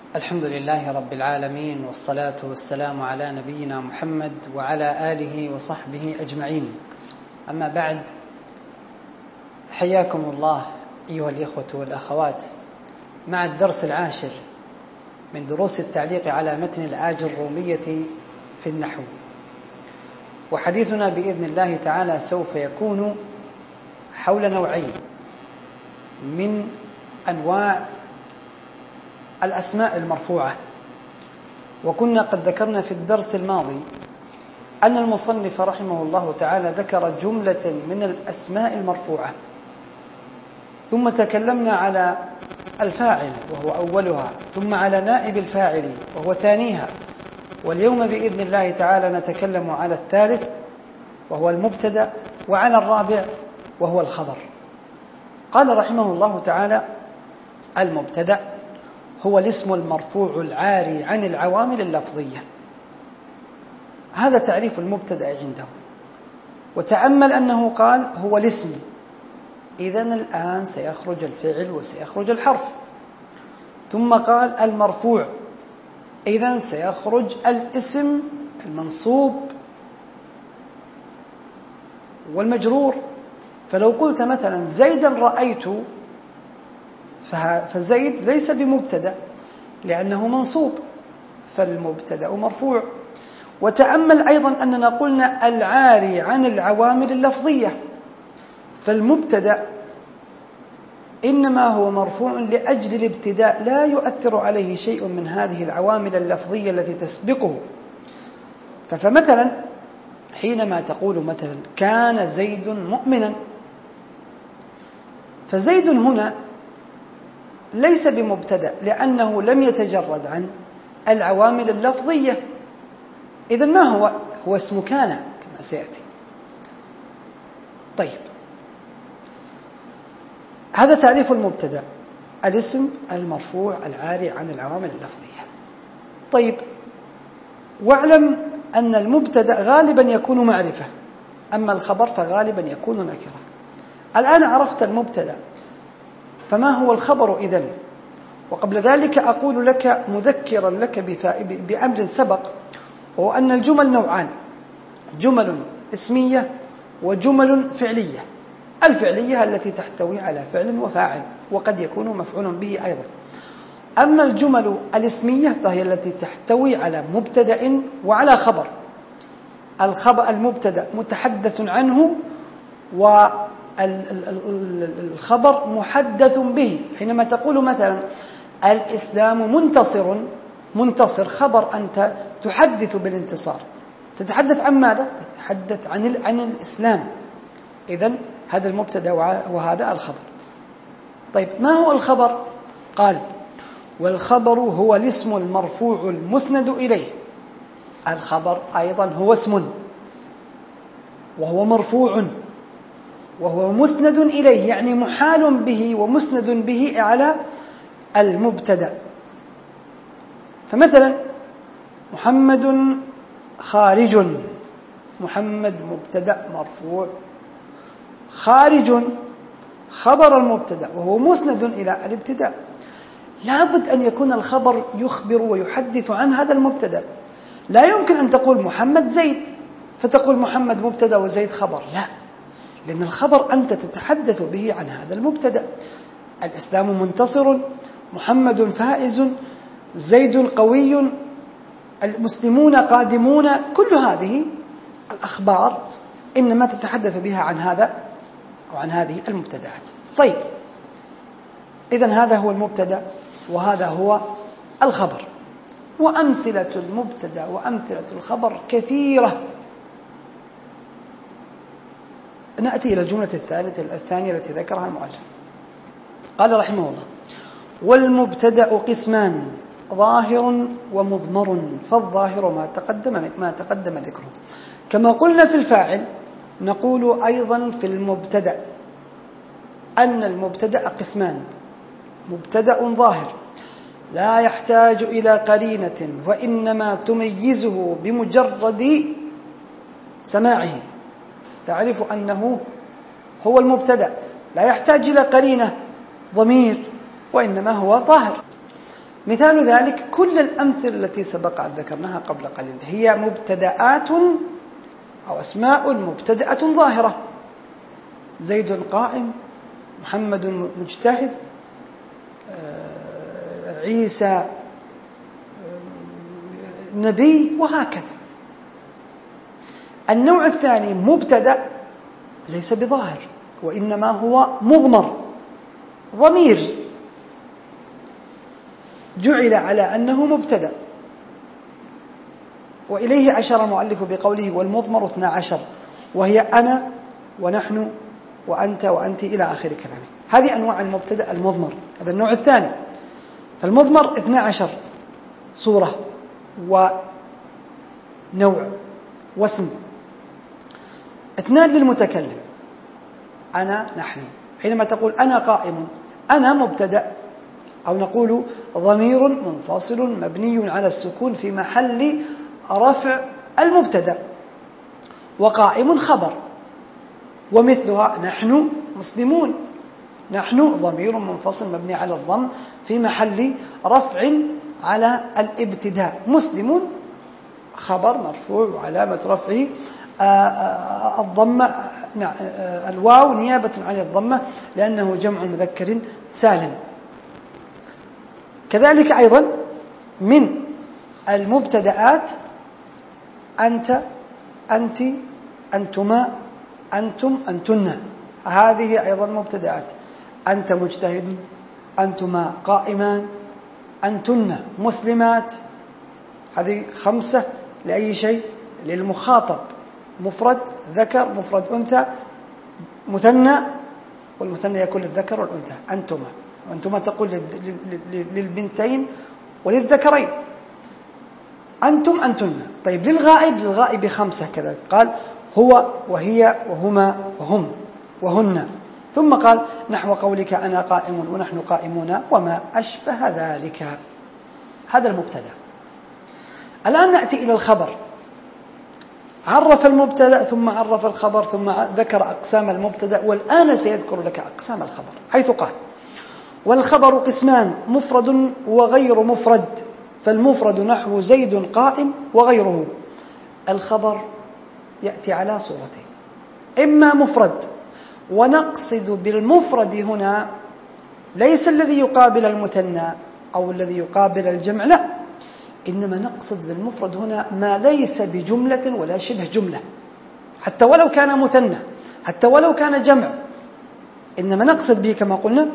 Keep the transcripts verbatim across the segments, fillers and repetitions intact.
الحمد لله رب العالمين، والصلاة والسلام على نبينا محمد وعلى آله وصحبه أجمعين. أما بعد، حياكم الله أيها الإخوة والأخوات مع الدرس العاشر من دروس التعليق على متن الآج الرومية في النحو. وحديثنا بإذن الله تعالى سوف يكون حول نوعين من أنواع الأسماء المرفوعة. وكنا قد ذكرنا في الدرس الماضي أن المصنف رحمه الله تعالى ذكر جملة من الأسماء المرفوعة، ثم تكلمنا على الفاعل وهو أولها، ثم على نائب الفاعل وهو ثانيها، واليوم بإذن الله تعالى نتكلم على الثالث وهو المبتدأ، وعلى الرابع وهو الخبر. قال رحمه الله تعالى: المبتدأ هو الاسم المرفوع العاري عن العوامل اللفظية. هذا تعريف المبتدأ عنده. وتأمل أنه قال هو الاسم، إذن الآن سيخرج الفعل وسيخرج الحرف. ثم قال المرفوع، إذن سيخرج الاسم المنصوب والمجرور. فلو قلت مثلا زيدا رأيت، فزيد ليس بمبتدأ لأنه منصوب، فالمبتدأ مرفوع. وتأمل أيضا أننا قلنا العاري عن العوامل اللفظية، فالمبتدأ إنما هو مرفوع لأجل الابتداء، لا يؤثر عليه شيء من هذه العوامل اللفظية التي تسبقه. فمثلا حينما تقول مثلا كان زيد مؤمنا، فزيد هنا ليس بمبتدأ لأنه لم يتجرد عن العوامل اللفظية. إذن ما هو؟ هو اسم كان كما سيأتي. طيب، هذا تعريف المبتدأ، الاسم المرفوع العاري عن العوامل اللفظية. طيب، واعلم أن المبتدأ غالبا يكون معرفة، أما الخبر فغالبا يكون نكرة. الآن عرفت المبتدأ، فما هو الخبر إذن؟ وقبل ذلك أقول لك مذكرا لك بأمر سبق، وهو أن الجمل نوعان: جمل اسمية وجمل فعلية. الفعلية التي تحتوي على فعل وفاعل، وقد يكون مفعول به أيضا. أما الجمل الاسمية فهي التي تحتوي على مبتدأ وعلى خبر. الخبر المبتدأ متحدث عنه، والخبر محدث به. حينما تقول مثلا الإسلام منتصر، منتصر خبر، أنت تحدث بالانتصار. تتحدث عن ماذا؟ تتحدث عن عن الإسلام. إذن هذا المبتدأ وهذا الخبر. طيب، ما هو الخبر؟ قال: والخبر هو الاسم المرفوع المسند إليه. الخبر أيضا هو اسم، وهو مرفوع، وهو مسند إليه، يعني محال به ومسند به على المبتدأ. فمثلا محمد خارج، محمد مبتدأ مرفوع، خارج خبر المبتدأ وهو مسند إلى الابتداء. لابد أن يكون الخبر يخبر ويحدث عن هذا المبتدأ. لا يمكن أن تقول محمد زيد فتقول محمد مبتدأ وزيد خبر، لا، لأن الخبر أنت تتحدث به عن هذا المبتدأ. الإسلام منتصر، محمد فائز، زيد قوي، المسلمون قادمون، كل هذه الأخبار إنما تتحدث بها عن هذا وعن هذه المبتدأات. طيب، إذن هذا هو المبتدأ وهذا هو الخبر. وأمثلة المبتدأ وأمثلة الخبر كثيرة. نأتي إلى الجملة الثالثة الثانية التي ذكرها المؤلف. قال رحمه الله: والمبتدأ قسمان: ظاهر ومضمر. فالظاهر ما تقدم ما تقدم ذكره. كما قلنا في الفاعل نقول أيضا في المبتدأ أن المبتدأ قسمان: مبتدأ ظاهر لا يحتاج إلى قرينة، وإنما تميزه بمجرد سماعه، تعرف أنه هو المبتدأ، لا يحتاج إلى قرينة ضمير، وإنما هو ظاهر. مثال ذلك كل الأمثلة التي سبق أن ذكرناها قبل قليل هي مبتدآت أو أسماء مبتدأة ظاهرة. زيد قائم، محمد مجتهد، عيسى نبي، وهكذا. النوع الثاني مبتدأ ليس بظاهر، وإنما هو مضمر، ضمير جعل على أنه مبتدأ، وإليه أشار المؤلف بقوله والمضمر اثنا عشر، وهي أنا ونحن وأنت وأنت إلى آخر كلامه. هذه أنواع المبتدأ المضمر، هذا النوع الثاني. فالمضمر اثنا عشر صورة ونوع واسم. اثنان للمتكلم، أنا نحن. حينما تقول أنا قائم، أنا مبتدأ، أو نقول ضمير منفصل مبني على السكون في محل رفع المبتدأ، وقائم خبر. ومثلها نحن مسلمون، نحن ضمير منفصل مبني على الضم في محل رفع على الابتداء، مسلم خبر مرفوع وعلامة رفعه الضمة، الواو نيابة عن الضمة لأنه جمع مذكر سالم. كذلك أيضا من المبتدآت أنت، أنت، أنتما، أنتم، أنتن، هذه أيضا مبتدآت. أنت مجتهد، أنتما قائمان، أنتن مسلمات. هذه خمسة لأي شيء؟ للمخاطب، مفرد ذكر، مفرد أنثى، مثنى، والمثنى يكون للذكر والأنثى. أنتما، وأنتما تقول للبنتين وللذكرين. أنتم، أنتن. طيب للغائب، للغائب خمسة كذا، قال هو وهي وهما وهم وهن. ثم قال نحو قولك أنا قائم ونحن قائمون وما أشبه ذلك. هذا المبتدأ. الآن نأتي إلى الخبر. عرف المبتدأ ثم عرف الخبر ثم ذكر أقسام المبتدأ، والآن سيذكر لك أقسام الخبر، حيث قال والخبر قسمان مفرد وغير مفرد، فالمفرد نحو زيد قائم وغيره. الخبر يأتي على صورتين، إما مفرد، ونقصد بالمفرد هنا ليس الذي يقابل المثنى أو الذي يقابل الجمع، لا، إنما نقصد بالمفرد هنا ما ليس بجملة ولا شبه جملة، حتى ولو كان مثنى، حتى ولو كان جمع، إنما نقصد به كما قلنا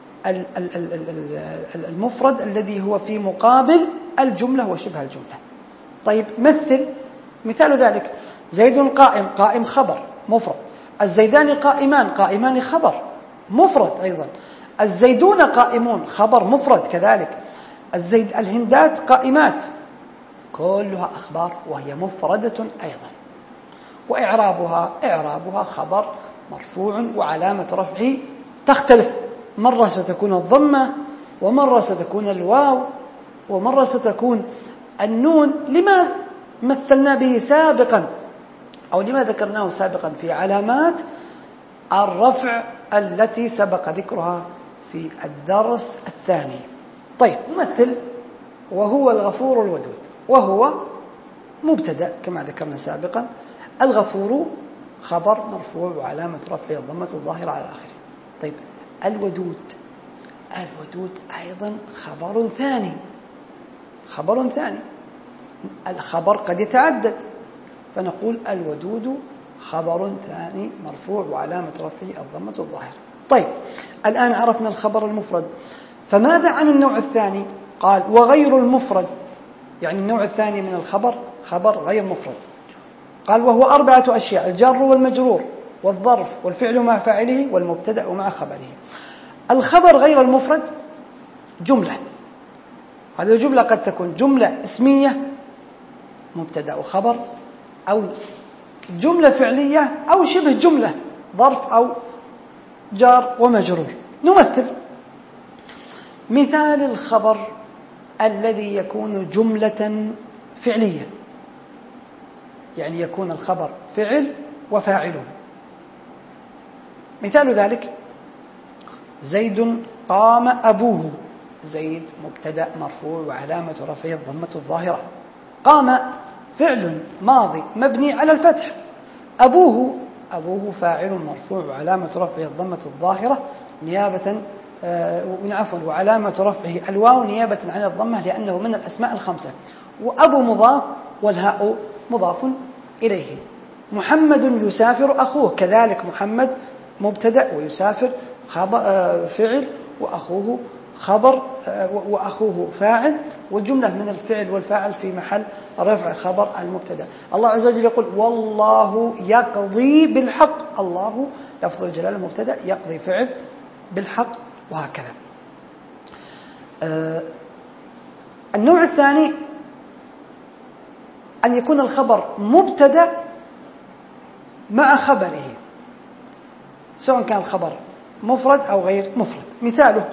المفرد الذي هو في مقابل الجملة وشبه الجملة. طيب مثل مثال ذلك زيد قائم، قائم خبر مفرد. الزيدان قائمان، قائمان خبر مفرد أيضا. الزيدون قائمون خبر مفرد كذلك. الزيد الهندات قائمات، كلها أخبار وهي مفردة أيضا. وإعرابها إعرابها خبر مرفوع وعلامة رفعه تختلف، مرة ستكون الضمة، ومرة ستكون الواو، ومرة ستكون النون، لما مثلنا به سابقا أو لما ذكرناه سابقا في علامات الرفع التي سبق ذكرها في الدرس الثاني. طيب نمثل وهو الغفور الودود، وهو مبتدأ كما ذكرنا سابقا، الغفور خبر مرفوع وعلامة رفعه الضمة الظاهرة على آخره. طيب الودود، الودود أيضا خبر ثاني، خبر ثاني. الخبر قد يتعدد، فنقول الودود خبر ثاني مرفوع وعلامة رفعه الضمة الظاهرة. طيب الآن عرفنا الخبر المفرد، فماذا عن النوع الثاني؟ قال وغير المفرد، يعني النوع الثاني من الخبر خبر غير مفرد. قال وهو أربعة أشياء: الجار والمجرور والظرف والفعل مع فاعله والمبتدأ مع خبره. الخبر غير المفرد جملة، هذه الجملة قد تكون جملة اسمية مبتدأ وخبر، أو جملة فعلية، أو شبه جملة ظرف أو جار ومجرور. نمثل مثال الخبر الذي يكون جملة فعلية، يعني يكون الخبر فعل وفاعله. مثال ذلك زيد قام أبوه، زيد مبتدأ مرفوع وعلامة رفعه الضمة الظاهرة. قام فعل ماضي مبني على الفتح. أبوه أبوه فاعل مرفوع وعلامة رفعه الضمة الظاهرة نيابة آه عفوا وعلامة رفعه الواو نيابة عن الضمة لأنه من الأسماء الخمسة. وأبو مضاف والهاء مضاف إليه. محمد يسافر أخوه، كذلك محمد مبتدأ ويسافر خبر آه فعل وأخوه خبر آه وأخوه فاعل، والجملة من الفعل والفاعل في محل رفع خبر المبتدأ. الله عز وجل يقول والله يقضي بالحق. الله لفظ الجلالة مبتدأ، يقضي فعل بالحق، وهكذا. آه النوع الثاني أن يكون الخبر مبتدأ مع خبره، سواء كان الخبر مفرد أو غير مفرد. مثاله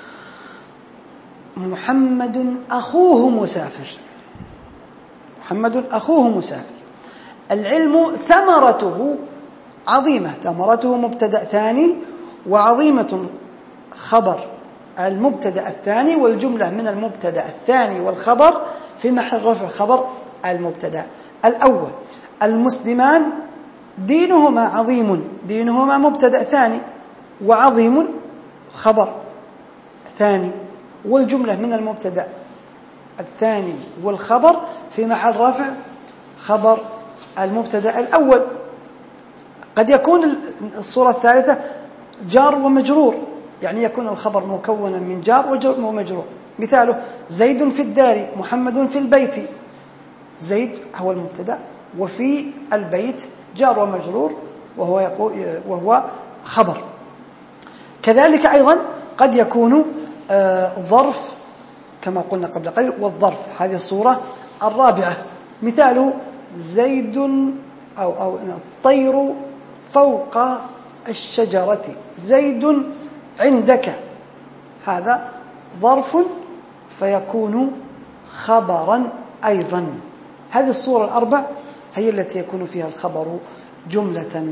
محمد أخوه مسافر. محمد أخوه مسافر. العلم ثمرته عظيمة. ثمرته مبتدأ ثاني، وعظيمة خبر المبتدأ الثاني، والجملة من المبتدأ الثاني والخبر في محل رفع خبر المبتدأ الأول. المسلمان دينهما عظيم. دينهما مبتدأ ثاني، وعظيم خبر ثاني، والجملة من المبتدأ الثاني والخبر في محل رفع خبر المبتدأ الأول. قد يكون الصورة الثالثة جار ومجرور، يعني يكون الخبر مكونا من جار ومجرور. مثاله زيد في الدار، محمد في البيت. زيد هو المبتدأ، وفي البيت جار ومجرور وهو يقول وهو خبر. كذلك أيضا قد يكون ظرف كما قلنا قبل قليل، والظرف هذه الصورة الرابعة. مثاله زيد أو أو الطير فوق الشجرة، زيد عندك. هذا ظرف فيكون خبرا أيضا. هذه الصورة الأربع هي التي يكون فيها الخبر جملة،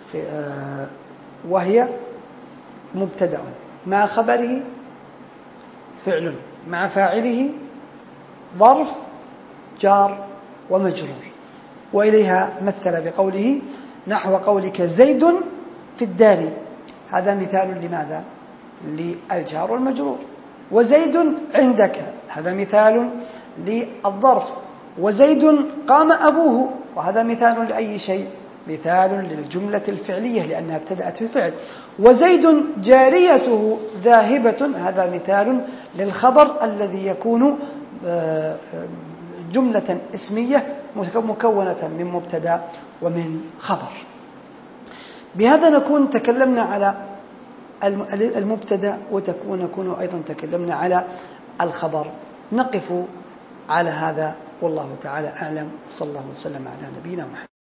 وهي مبتدأ مع خبره فعل مع فاعله ظرف جار ومجرور. وإليها مثل بقوله نحو قولك زيد في الدار. هذا مثال لماذا؟ للجار والمجرور. وزيد عندك، هذا مثال للظرف. وزيد قام أبوه، وهذا مثال لأي شيء؟ مثال للجملة الفعلية لأنها ابتدأت بفعل. وزيد جاريته ذاهبة، هذا مثال للخبر الذي يكون جملة اسمية مكونة من مبتدأ ومن خبر. بهذا نكون تكلمنا على المبتدأ، وتكون نكون أيضا تكلمنا على الخبر. نقف على هذا والله تعالى أعلم. صلى الله وسلم على نبينا محمد.